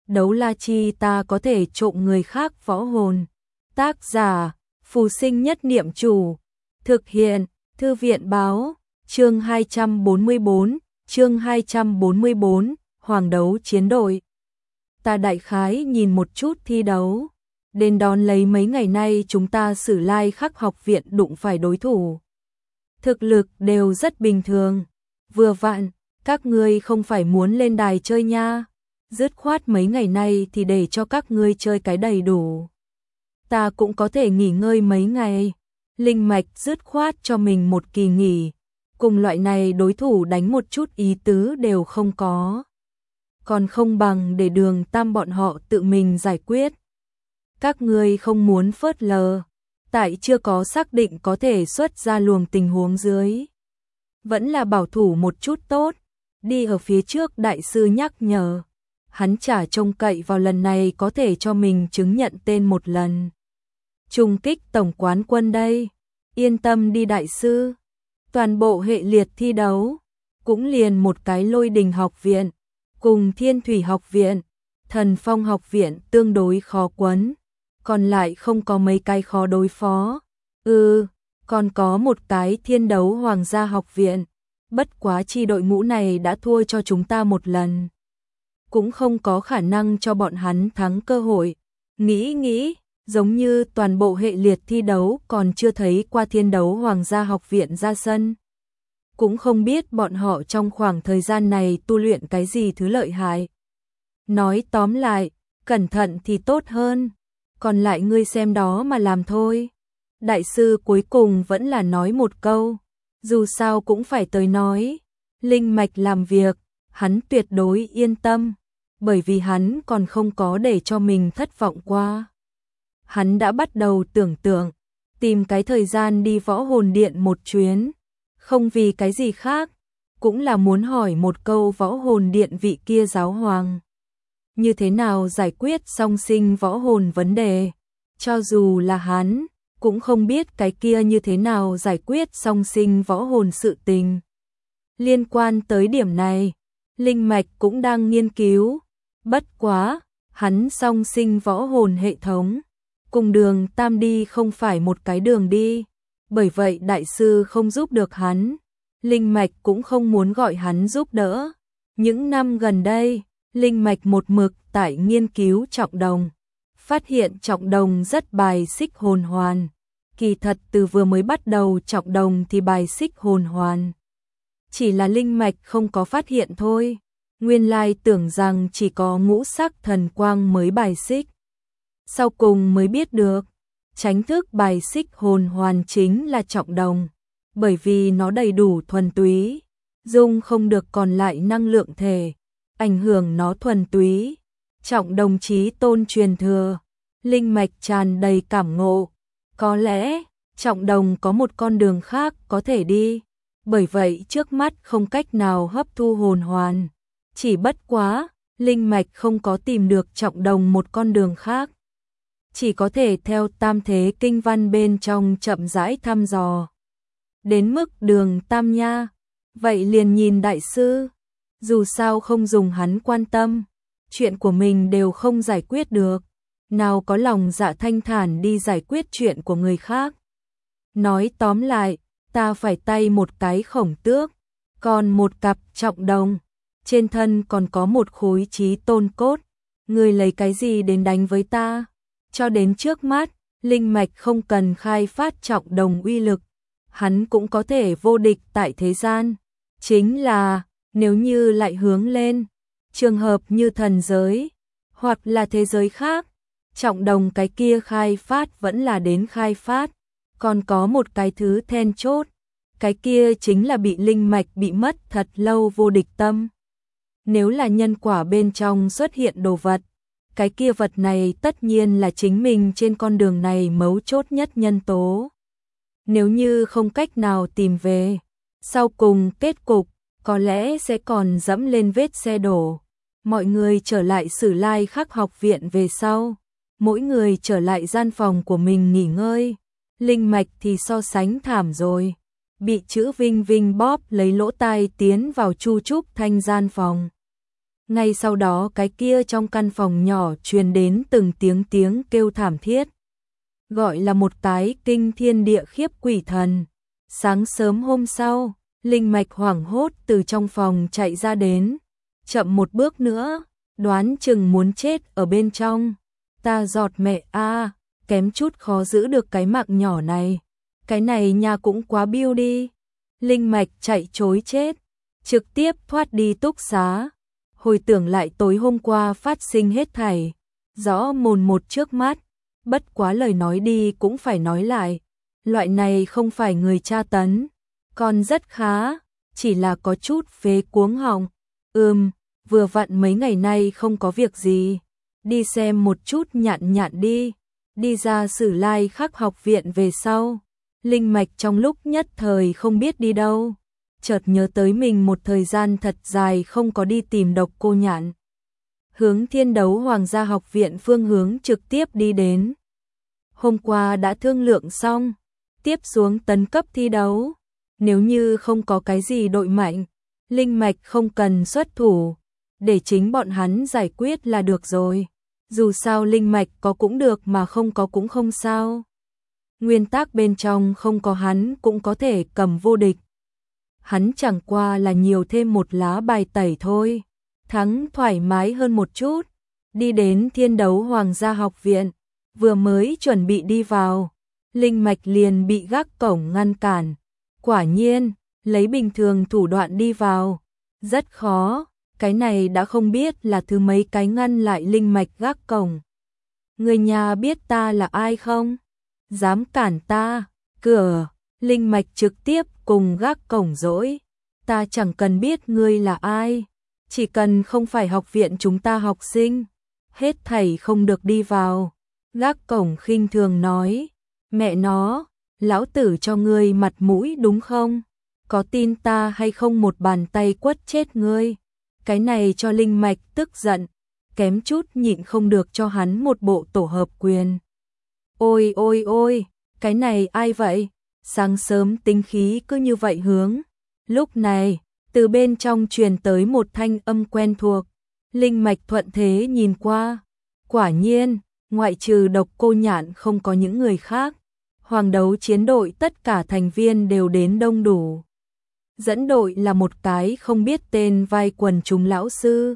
đấu la chi ta có thể trộm người khác võ hồn. Tác giả, Phù Sinh Nhất Niệm Chủ. Thực hiện, Thư viện báo, chương 244, Hoàng đấu chiến đội. Ta đại khái nhìn một chút thi đấu. Đến đón lấy mấy ngày nay chúng ta Sử Lai Khắc học viện đụng phải đối thủ. Thực lực đều rất bình thường. Vừa vặn, các ngươi không phải muốn lên đài chơi nha. Dứt khoát mấy ngày nay thì để cho các ngươi chơi cái đầy đủ. Ta cũng có thể nghỉ ngơi mấy ngày. Linh Mạch dứt khoát cho mình một kỳ nghỉ. Cùng loại này đối thủ đánh một chút ý tứ đều không có. Còn không bằng để Đường Tam bọn họ tự mình giải quyết. Các ngươi không muốn phớt lờ. Tại chưa có xác định có thể xuất ra luồng tình huống dưới. Vẫn là bảo thủ một chút tốt. Đi ở phía trước đại sư nhắc nhở. Hắn chả trông cậy vào lần này có thể cho mình chứng nhận tên một lần. Trung kích tổng quán quân đây. Yên tâm đi đại sư. Toàn bộ hệ liệt thi đấu. Cũng liền một cái Lôi Đình học viện. Cùng Thiên Thủy học viện. Thần Phong học viện tương đối khó quấn. Còn lại không có mấy cái khó đối phó. Còn có một cái Thiên Đấu Hoàng gia học viện. Bất quá chi đội ngũ này đã thua cho chúng ta một lần. Cũng không có khả năng cho bọn hắn thắng cơ hội. Nghĩ, giống như toàn bộ hệ liệt thi đấu còn chưa thấy qua Thiên Đấu Hoàng gia học viện ra sân. Cũng không biết bọn họ trong khoảng thời gian này tu luyện cái gì thứ lợi hại. Nói tóm lại, cẩn thận thì tốt hơn. Còn lại ngươi xem đó mà làm thôi. Đại sư cuối cùng vẫn là nói một câu. Dù sao cũng phải tới nói. Linh Mạch làm việc, hắn tuyệt đối yên tâm. Bởi vì hắn còn không có để cho mình thất vọng qua. Hắn đã bắt đầu tưởng tượng, tìm cái thời gian đi Võ Hồn Điện một chuyến. Không vì cái gì khác, cũng là muốn hỏi một câu Võ Hồn Điện vị kia giáo hoàng. Như thế nào giải quyết song sinh võ hồn vấn đề? Cho dù là hắn, cũng không biết cái kia như thế nào giải quyết song sinh võ hồn sự tình. Liên quan tới điểm này, Linh Mạch cũng đang nghiên cứu. Bất quá, hắn song sinh võ hồn hệ thống. Cùng Đường Tam đi không phải một cái đường đi. Bởi vậy đại sư không giúp được hắn. Linh Mạch cũng không muốn gọi hắn giúp đỡ. Những năm gần đây, Linh Mạch một mực tại nghiên cứu trọng đồng. Phát hiện trọng đồng rất bài xích hồn hoàn. Kỳ thật từ vừa mới bắt đầu trọng đồng thì bài xích hồn hoàn. Chỉ là Linh Mạch không có phát hiện thôi. Nguyên lai tưởng rằng chỉ có ngũ sắc thần quang mới bài xích. Sau cùng mới biết được, tránh thức bài xích hồn hoàn chính là trọng đồng. Bởi vì nó đầy đủ thuần túy, dung không được còn lại năng lượng thể, ảnh hưởng nó thuần túy. Trọng đồng chí tôn truyền thừa, Linh Mạch tràn đầy cảm ngộ. Có lẽ, trọng đồng có một con đường khác có thể đi. Bởi vậy trước mắt không cách nào hấp thu hồn hoàn. Chỉ bất quá, Linh Mạch không có tìm được trọng đồng một con đường khác. Chỉ có thể theo tam thế kinh văn bên trong chậm rãi thăm dò. Đến mức Đường Tam nha, vậy liền nhìn đại sư. Dù sao không dùng hắn quan tâm, chuyện của mình đều không giải quyết được. Nào có lòng dạ thanh thản đi giải quyết chuyện của người khác. Nói tóm lại, ta phải tay một cái khổng tước, còn một cặp trọng đồng. Trên thân còn có một khối chí tôn cốt. Ngươi lấy cái gì đến đánh với ta? Cho đến trước mắt, Linh Mạch không cần khai phát trọng đồng uy lực. Hắn cũng có thể vô địch tại thế gian. Chính là, nếu như lại hướng lên, trường hợp như thần giới, hoặc là thế giới khác, trọng đồng cái kia khai phát vẫn là đến khai phát. Còn có một cái thứ then chốt, cái kia chính là bị Linh Mạch bị mất thật lâu vô địch tâm. Nếu là nhân quả bên trong xuất hiện đồ vật, cái kia vật này tất nhiên là chính mình trên con đường này mấu chốt nhất nhân tố. Nếu như không cách nào tìm về, sau cùng kết cục có lẽ sẽ còn dẫm lên vết xe đổ. Mọi người trở lại Sử Lai Khắc học viện về sau, mỗi người trở lại gian phòng của mình nghỉ ngơi. Linh Mạch thì so sánh thảm rồi, bị chữ Vinh Vinh bóp lấy lỗ tai tiến vào Chu Trúc Thanh gian phòng. Ngay sau đó cái kia trong căn phòng nhỏ truyền đến từng tiếng kêu thảm thiết. Gọi là một cái kinh thiên địa khiếp quỷ thần. Sáng sớm hôm sau, Linh Mạch hoảng hốt từ trong phòng chạy ra đến. Chậm một bước nữa, đoán chừng muốn chết ở bên trong. Ta giọt mẹ a, kém chút khó giữ được cái mạng nhỏ này. Cái này nhà cũng quá biêu đi. Linh Mạch chạy trối chết, trực tiếp thoát đi túc xá. Hồi tưởng lại tối hôm qua phát sinh hết thảy, rõ mồn một trước mắt, bất quá lời nói đi cũng phải nói lại. Loại này không phải người tra tấn, còn rất khá, chỉ là có chút phế cuống họng. Vừa vặn mấy ngày nay không có việc gì, đi xem một chút nhạn nhạn đi. Đi ra Sử Lai Khắc học viện về sau, Linh Mạch trong lúc nhất thời không biết đi đâu, chợt nhớ tới mình một thời gian thật dài không có đi tìm Độc Cô Nhạn. Hướng Thiên Đấu Hoàng gia học viện phương hướng trực tiếp đi đến. Hôm qua đã thương lượng xong, tiếp xuống tấn cấp thi đấu. Nếu như không có cái gì đội mạnh, Linh Mạch không cần xuất thủ, để chính bọn hắn giải quyết là được rồi. Dù sao Linh Mạch có cũng được mà không có cũng không sao. Nguyên tắc bên trong không có hắn cũng có thể cầm vô địch. Hắn chẳng qua là nhiều thêm một lá bài tẩy thôi. Thắng thoải mái hơn một chút. Đi đến Thiên Đấu Hoàng gia học viện, vừa mới chuẩn bị đi vào, Linh Mạch liền bị gác cổng ngăn cản. Quả nhiên, lấy bình thường thủ đoạn đi vào, rất khó. Cái này đã không biết là thứ mấy cái ngăn lại Linh Mạch gác cổng. Người nhà biết ta là ai không? Dám cản ta? Cửa! Linh Mạch trực tiếp cùng gác cổng dỗi. Ta chẳng cần biết ngươi là ai, chỉ cần không phải học viện chúng ta học sinh, hết thảy không được đi vào. Gác cổng khinh thường nói, mẹ nó, lão tử cho ngươi mặt mũi đúng không? Có tin ta hay không một bàn tay quất chết ngươi? Cái này cho Linh Mạch tức giận, kém chút nhịn không được cho hắn một bộ tổ hợp quyền. Ôi ôi ôi, cái này ai vậy? Sáng sớm tính khí cứ như vậy hướng. Lúc này, từ bên trong truyền tới một thanh âm quen thuộc. Linh Mạch thuận thế nhìn qua. Quả nhiên, ngoại trừ Độc Cô Nhạn không có những người khác. Hoàng đấu chiến đội tất cả thành viên đều đến đông đủ. Dẫn đội là một cái không biết tên vai quần chúng lão sư.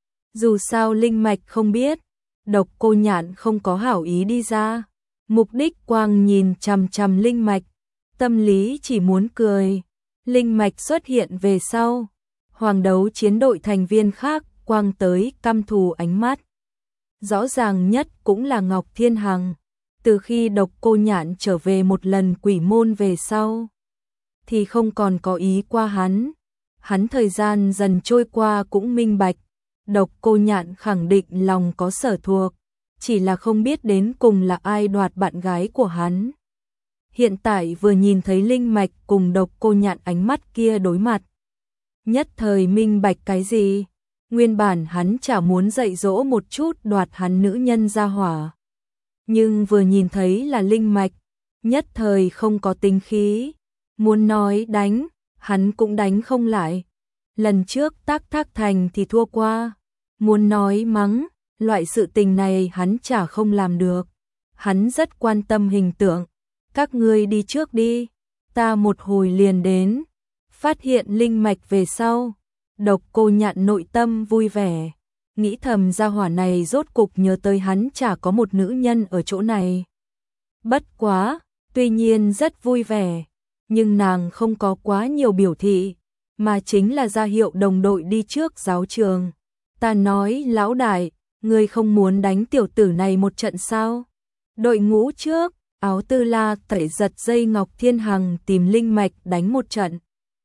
Dù sao Linh Mạch không biết, Độc Cô Nhạn không có hảo ý đi ra. Mục đích quang nhìn chằm chằm Linh Mạch, tâm lý chỉ muốn cười. Linh Mạch xuất hiện về sau, hoàng đấu chiến đội thành viên khác quang tới căm thù ánh mắt. Rõ ràng nhất cũng là Ngọc Thiên Hằng. Từ khi Độc Cô Nhạn trở về một lần quỷ môn về sau, thì không còn có ý qua hắn. Hắn thời gian dần trôi qua cũng minh bạch, Độc Cô Nhạn khẳng định lòng có sở thuộc, chỉ là không biết đến cùng là ai đoạt bạn gái của hắn. Hiện tại vừa nhìn thấy Linh Mạch cùng Độc Cô Nhạn ánh mắt kia đối mặt, nhất thời minh bạch cái gì. Nguyên bản hắn chả muốn dạy dỗ một chút đoạt hắn nữ nhân ra hỏa, nhưng vừa nhìn thấy là Linh Mạch, nhất thời không có tính khí. Muốn nói đánh, hắn cũng đánh không lại. Lần trước Tác Thác Thành thì thua qua. Muốn nói mắng, loại sự tình này hắn chả không làm được. Hắn rất quan tâm hình tượng. Các ngươi đi trước đi, ta một hồi liền đến. Phát hiện Linh Mạch về sau, Độc Cô Nhạn nội tâm vui vẻ, nghĩ thầm gia hỏa này rốt cục nhớ tới hắn chả có một nữ nhân ở chỗ này. Bất quá, tuy nhiên rất vui vẻ, nhưng nàng không có quá nhiều biểu thị, mà chính là ra hiệu đồng đội đi trước giáo trường. Ta nói lão đại, ngươi không muốn đánh tiểu tử này một trận sao? Đội ngũ trước, Áo Tư La tẩy giật dây Ngọc Thiên Hằng tìm Linh Mạch đánh một trận.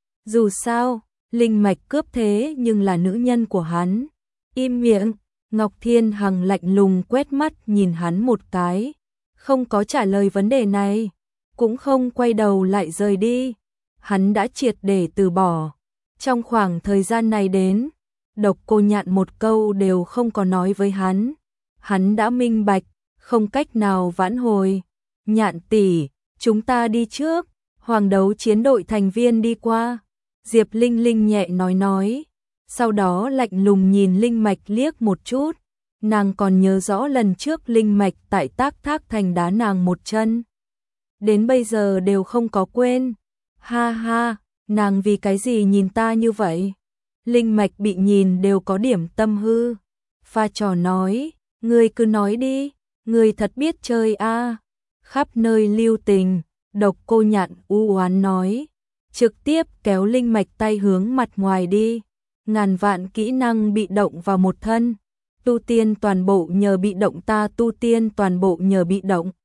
Dù sao, Linh Mạch cướp thế nhưng là nữ nhân của hắn. Im miệng, Ngọc Thiên Hằng lạnh lùng quét mắt nhìn hắn một cái, không có trả lời vấn đề này, cũng không quay đầu lại rời đi. Hắn đã triệt để từ bỏ. Trong khoảng thời gian này đến, Độc Cô Nhạn một câu đều không có nói với hắn. Hắn đã minh bạch, không cách nào vãn hồi. Nhạn tỷ, chúng ta đi trước. Hoàng đấu chiến đội thành viên đi qua. Diệp Linh Linh nhẹ nói. sau đó lạnh lùng nhìn Linh Mạch liếc một chút. Nàng còn nhớ rõ lần trước Linh Mạch tại Tác Thác Thành đá nàng một chân. Đến bây giờ đều không có quên. Ha ha, nàng vì cái gì nhìn ta như vậy? Linh Mạch bị nhìn đều có điểm tâm hư. Pha trò nói, ngươi cứ nói đi, ngươi thật biết chơi a. Khắp nơi lưu tình, Độc Cô Nhạn u oán nói, trực tiếp kéo Linh Mạch tay hướng mặt ngoài đi. Ngàn vạn kỹ năng bị động vào một thân, tu tiên toàn bộ nhờ bị động, ta tu tiên toàn bộ nhờ bị động.